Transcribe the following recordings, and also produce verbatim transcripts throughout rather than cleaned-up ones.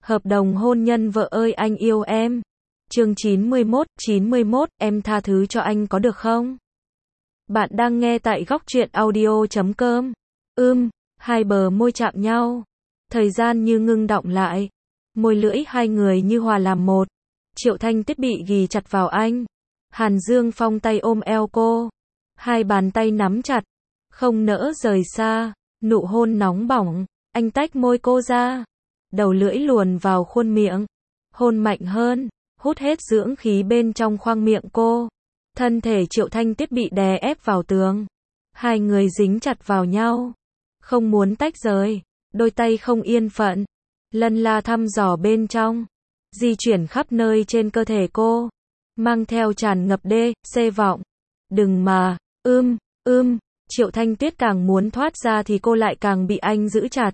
Hợp đồng hôn nhân vợ ơi anh yêu em. Chương chín mươi mốt, chín mươi mốt, em tha thứ cho anh có được không? Bạn đang nghe tại góc truyện audio chấm com. Ưm, hai bờ môi chạm nhau. Thời gian như ngưng đọng lại. Môi lưỡi hai người như hòa làm một. Triệu Thanh Tuyết bị ghì chặt vào anh. Hàn Dương Phong tay ôm eo cô. Hai bàn tay nắm chặt. Không nỡ rời xa. Nụ hôn nóng bỏng. Anh tách môi cô ra. Đầu lưỡi luồn vào khuôn miệng. Hôn mạnh hơn. Hút hết dưỡng khí bên trong khoang miệng cô. Thân thể Triệu Thanh Tuyết bị đè ép vào tường. Hai người dính chặt vào nhau. Không muốn tách rời. Đôi tay không yên phận. Lân la thăm dò bên trong. Di chuyển khắp nơi trên cơ thể cô. Mang theo tràn ngập đê, xê vọng. Đừng mà, ưm, ưm. Triệu Thanh Tuyết càng muốn thoát ra thì cô lại càng bị anh giữ chặt.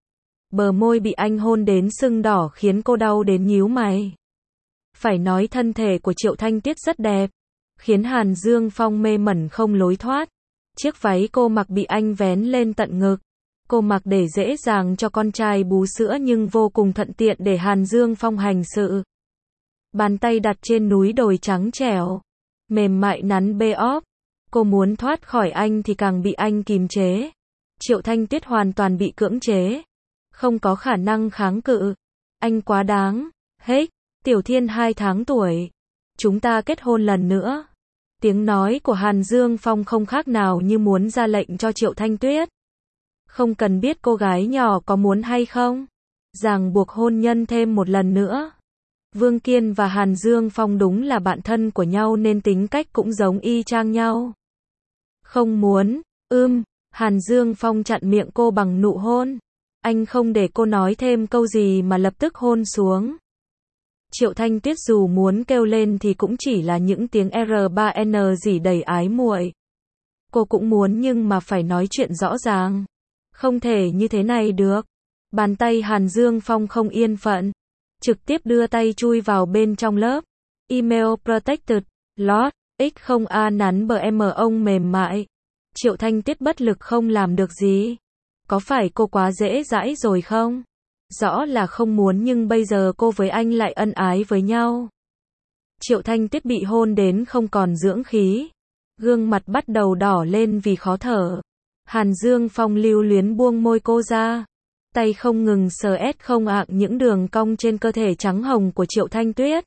Bờ môi bị anh hôn đến sưng đỏ khiến cô đau đến nhíu mày. Phải nói thân thể của Triệu Thanh Tuyết rất đẹp. Khiến Hàn Dương Phong mê mẩn không lối thoát. Chiếc váy cô mặc bị anh vén lên tận ngực. Cô mặc để dễ dàng cho con trai bú sữa nhưng vô cùng thuận tiện để Hàn Dương Phong hành sự. Bàn tay đặt trên núi đồi trắng trẻo. Mềm mại nắn bê óp. Cô muốn thoát khỏi anh thì càng bị anh kìm chế. Triệu Thanh Tuyết hoàn toàn bị cưỡng chế. Không có khả năng kháng cự. Anh quá đáng. Hết. Tiểu Thiên hai tháng tuổi. Chúng ta kết hôn lần nữa. Tiếng nói của Hàn Dương Phong không khác nào như muốn ra lệnh cho Triệu Thanh Tuyết. Không cần biết cô gái nhỏ có muốn hay không. Ràng buộc hôn nhân thêm một lần nữa. Vương Kiên và Hàn Dương Phong đúng là bạn thân của nhau nên tính cách cũng giống y chang nhau. Không muốn, ưm, Hàn Dương Phong chặn miệng cô bằng nụ hôn. Anh không để cô nói thêm câu gì mà lập tức hôn xuống. Triệu Thanh Tuyết dù muốn kêu lên thì cũng chỉ là những tiếng R ba N gì đầy ái muội. Cô cũng muốn nhưng mà phải nói chuyện rõ ràng. Không thể như thế này được. Bàn tay Hàn Dương Phong không yên phận. Trực tiếp đưa tay chui vào bên trong lớp. Email protected. Lot. X không A nắn bờ M ông mềm mại. Triệu Thanh Tuyết bất lực không làm được gì. Có phải cô quá dễ dãi rồi không? Rõ là không muốn nhưng bây giờ cô với anh lại ân ái với nhau. Triệu Thanh Tuyết bị hôn đến không còn dưỡng khí. Gương mặt bắt đầu đỏ lên vì khó thở. Hàn Dương Phong lưu luyến buông môi cô ra. Tay không ngừng sờ ét không ạng những đường cong trên cơ thể trắng hồng của Triệu Thanh Tuyết.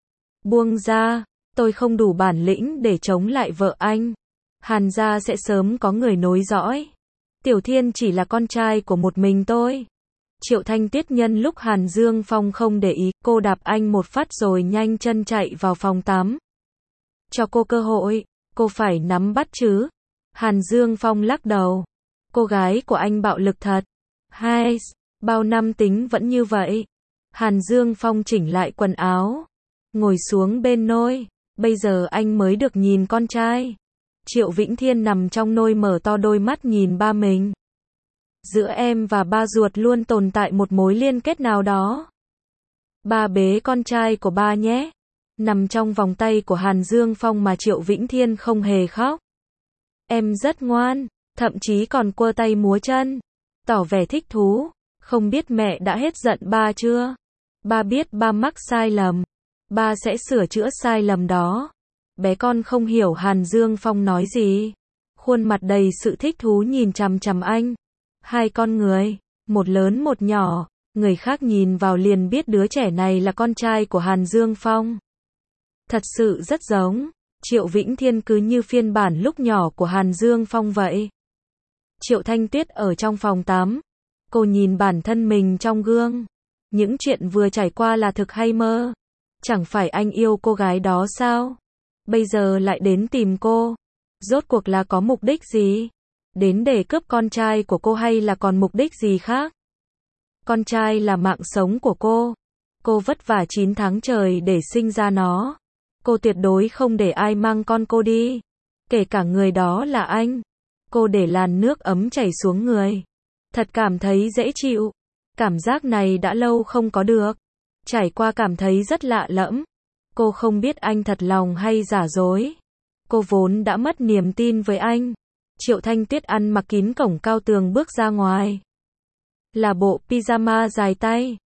Buông ra, tôi không đủ bản lĩnh để chống lại vợ anh. Hàn gia sẽ sớm có người nối dõi. Tiểu Thiên chỉ là con trai của một mình tôi. Triệu Thanh Tuyết nhân lúc Hàn Dương Phong không để ý, cô đạp anh một phát rồi nhanh chân chạy vào phòng tắm. Cho cô cơ hội, cô phải nắm bắt chứ. Hàn Dương Phong lắc đầu. Cô gái của anh bạo lực thật. Hai, bao năm tính vẫn như vậy. Hàn Dương Phong chỉnh lại quần áo. Ngồi xuống bên nôi. Bây giờ anh mới được nhìn con trai. Triệu Vĩnh Thiên nằm trong nôi mở to đôi mắt nhìn ba mình. Giữa em và ba ruột luôn tồn tại một mối liên kết nào đó. Ba bế con trai của ba nhé. Nằm trong vòng tay của Hàn Dương Phong mà Triệu Vĩnh Thiên không hề khóc. Em rất ngoan, thậm chí còn quơ tay múa chân. Tỏ vẻ thích thú. Không biết mẹ đã hết giận ba chưa? Ba biết ba mắc sai lầm. Ba sẽ sửa chữa sai lầm đó. Bé con không hiểu Hàn Dương Phong nói gì. Khuôn mặt đầy sự thích thú nhìn chằm chằm anh. Hai con người, một lớn một nhỏ, người khác nhìn vào liền biết đứa trẻ này là con trai của Hàn Dương Phong. Thật sự rất giống. Triệu Vĩnh Thiên cứ như phiên bản lúc nhỏ của Hàn Dương Phong vậy. Triệu Thanh Tuyết ở trong phòng tắm. Cô nhìn bản thân mình trong gương. Những chuyện vừa trải qua là thực hay mơ? Chẳng phải anh yêu cô gái đó sao? Bây giờ lại đến tìm cô. Rốt cuộc là có mục đích gì? Đến để cướp con trai của cô hay là còn mục đích gì khác? Con trai là mạng sống của cô. Cô vất vả chín tháng trời để sinh ra nó. Cô tuyệt đối không để ai mang con cô đi. Kể cả người đó là anh. Cô để làn nước ấm chảy xuống người. Thật cảm thấy dễ chịu. Cảm giác này đã lâu không có được. Trải qua cảm thấy rất lạ lẫm. Cô không biết anh thật lòng hay giả dối. Cô vốn đã mất niềm tin với anh. Triệu Thanh Tuyết ăn mặc kín cổng cao tường bước ra ngoài. Là bộ pyjama dài tay.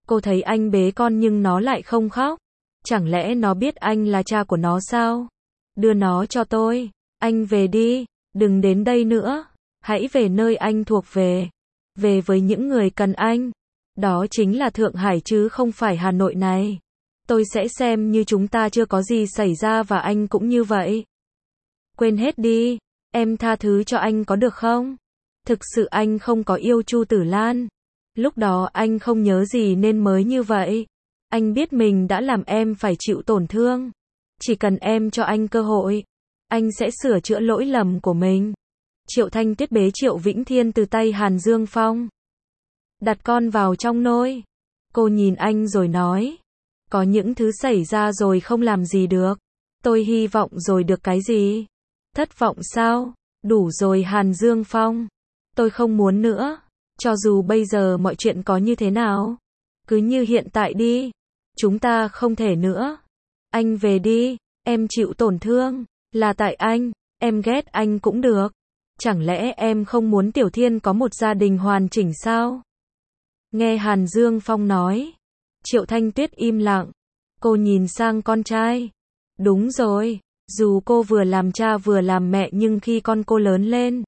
Cô thấy anh bế con nhưng nó lại không khóc. Chẳng lẽ nó biết anh là cha của nó sao? Đưa nó cho tôi. Anh về đi. Đừng đến đây nữa. Hãy về nơi anh thuộc về. Về với những người cần anh. Đó chính là Thượng Hải chứ không phải Hà Nội này. Tôi sẽ xem như chúng ta chưa có gì xảy ra và anh cũng như vậy. Quên hết đi. Em tha thứ cho anh có được không? Thực sự anh không có yêu Chu Tử Lan. Lúc đó anh không nhớ gì nên mới như vậy. Anh biết mình đã làm em phải chịu tổn thương. Chỉ cần em cho anh cơ hội, anh sẽ sửa chữa lỗi lầm của mình. Triệu Thanh Tuyết bế Triệu Vĩnh Thiên từ tay Hàn Dương Phong. Đặt con vào trong nôi. Cô nhìn anh rồi nói. Có những thứ xảy ra rồi không làm gì được. Tôi hy vọng rồi được cái gì? Thất vọng sao? Đủ rồi Hàn Dương Phong. Tôi không muốn nữa. Cho dù bây giờ mọi chuyện có như thế nào. Cứ như hiện tại đi. Chúng ta không thể nữa. Anh về đi. Em chịu tổn thương. Là tại anh. Em ghét anh cũng được. Chẳng lẽ em không muốn Tiểu Thiên có một gia đình hoàn chỉnh sao? Nghe Hàn Dương Phong nói. Triệu Thanh Tuyết im lặng. Cô nhìn sang con trai. Đúng rồi. Dù cô vừa làm cha vừa làm mẹ nhưng khi con cô lớn lên,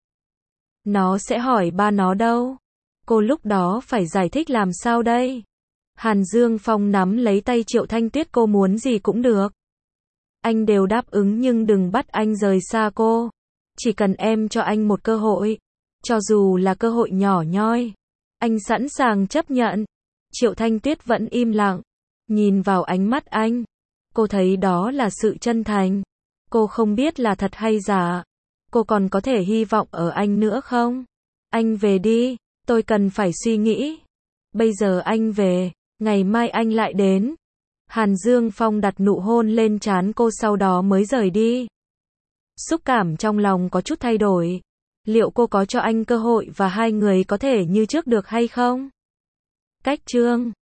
nó sẽ hỏi ba nó đâu. Cô lúc đó phải giải thích làm sao đây? Hàn Dương Phong nắm lấy tay Triệu Thanh Tuyết, cô muốn gì cũng được. Anh đều đáp ứng nhưng đừng bắt anh rời xa cô. Chỉ cần em cho anh một cơ hội. Cho dù là cơ hội nhỏ nhoi. Anh sẵn sàng chấp nhận. Triệu Thanh Tuyết vẫn im lặng. Nhìn vào ánh mắt anh. Cô thấy đó là sự chân thành. Cô không biết là thật hay giả. Cô còn có thể hy vọng ở anh nữa không? Anh về đi. Tôi cần phải suy nghĩ. Bây giờ anh về. Ngày mai anh lại đến. Hàn Dương Phong đặt nụ hôn lên trán cô sau đó mới rời đi. Xúc cảm trong lòng có chút thay đổi. Liệu cô có cho anh cơ hội và hai người có thể như trước được hay không? Cách chương